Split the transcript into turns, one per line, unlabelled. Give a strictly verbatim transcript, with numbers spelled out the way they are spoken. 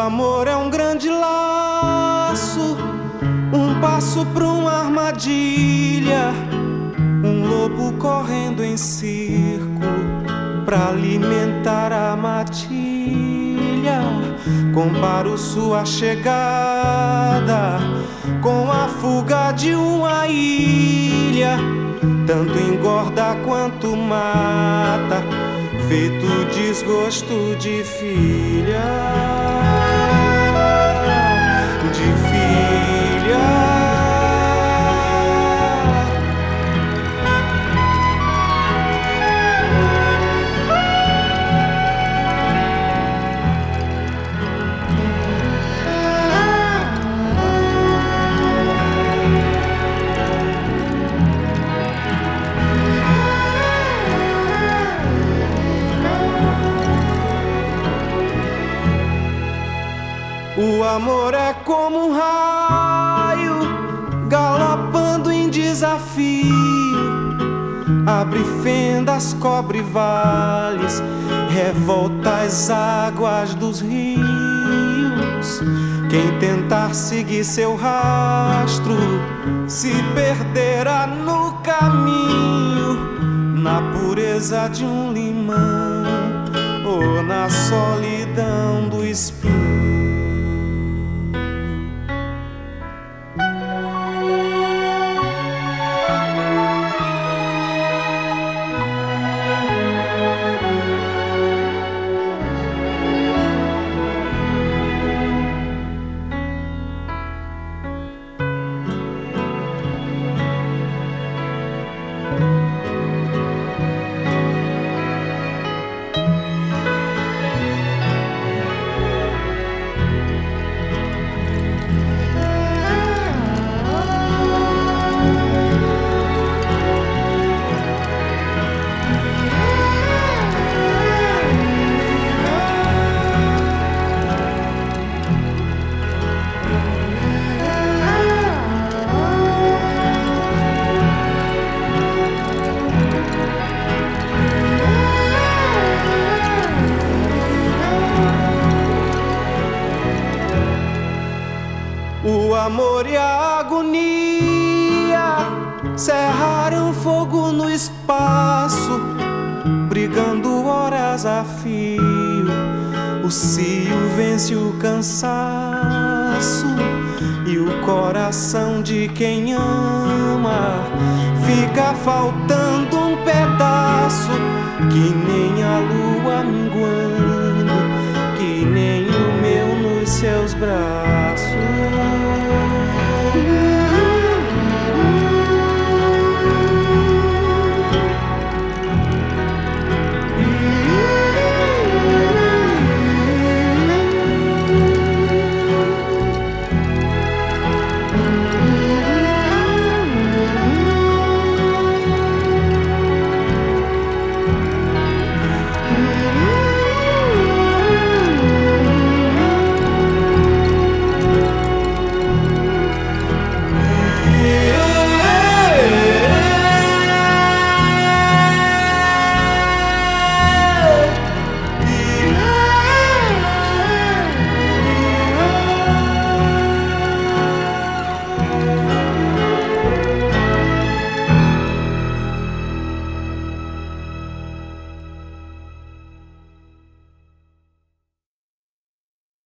amor é um grande laço, um passo pra uma armadilha, um lobo correndo em círculo pra alimentar a matilha. Comparo sua chegada com a fuga de uma ilha, tanto engorda quanto mata, feito desgosto de filha, de filha. O amor é como um raio galopando em desafio, abre fendas, cobre vales, revolta as águas dos rios. Quem tentar seguir seu rastro se perderá no caminho, na pureza de um limão ou na solidão do espinho. O amor e a agonia cerraram fogo no espaço, brigando horas a fio. O cio vence o cansaço e o coração de quem ama fica faltando um pedaço, que nem a lua minguando, que nem o meu nos seus braços.